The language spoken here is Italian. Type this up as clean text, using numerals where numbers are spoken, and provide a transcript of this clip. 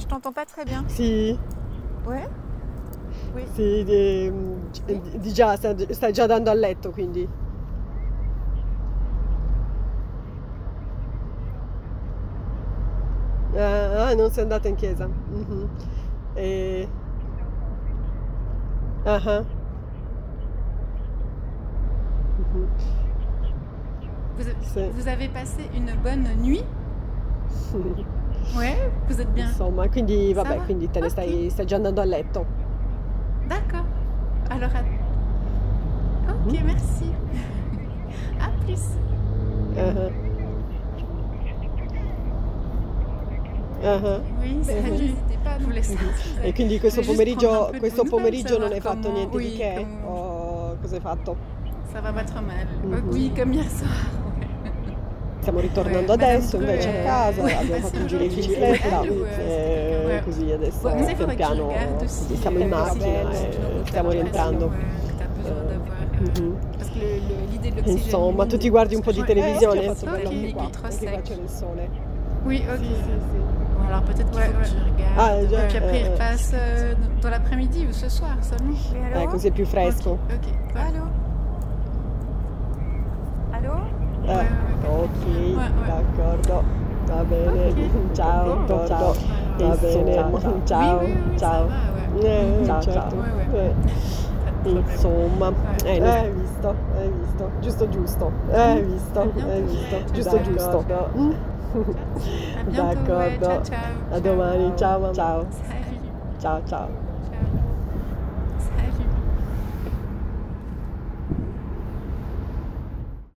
je t'entends pas très bien. Sì, Ouais? Oui. sì, di già, stai già andando a letto, quindi. Non sei andata in chiesa. Mhm. E... Ah, ah. Mhm. Sì. Vous avez passé une bonne nuit? Ouais, vous êtes bien. Insomma, quindi Ça vabbè, va? quindi te ne stai già andando a letto. D'accord. Alors, ok, Mhm. merci. À plus. Ah, ah. Ah, Oui, ah. salut. N'hésitez pas à nous laisser. E quindi questo Je voulais juste prendre un peu de questo vos nouvelles, pomeriggio non savoir hai fatto comment- niente di oui, che? comment- O cosa hai fatto? Ça va pas trop mal. Mhm. Oui, comme hier soir. Stiamo ritornando Ouais, Madame adesso Dreux, invece a casa, ouais, abbiamo passé fatto un giro in aujourd'hui bicicletta chez elle, ou, e ouais. così adesso Ouais, mais ça, il pian faudrait que tu piano regardes aussi, così siamo in si macchina tu e as stiamo l'impression, rientrando. que tu as besoin d'avoir... Mhm. Parce que l'idée de l'oxygène Insomma, tu humide, ti guardi un po' parce di que- televisione? Ok, Ho fatto bello anche qua, trop anche qua sec. c'è il sole. Oui, ok. Sì, sì, sì. Bon, alors peut-être qu'il faut que tu Ah, regardes. già, Et puis après, il eh. repasse dans l'après-midi ou ce soir seulement. Oui, allô? Così è più fresco. Ok. Ouais. Allô? Allô? Ouais, Ok, ouais. d'accordo. Va bene. Ok. Ciao, Bon. ciao. Va bene. Ciao, Oui, ciao. ça va, ouais. Ciao, Ouais, certo. ouais. Pas de problème. Insomma, Ouais. hai visto, giusto giusto, hai visto, À bientôt, hai ouais. visto, Ciao, giusto ciao. giusto. À bientôt, ouais. D'accordo, Ciao, ciao. a domani, ciao, ciao, Salut. ciao, ciao.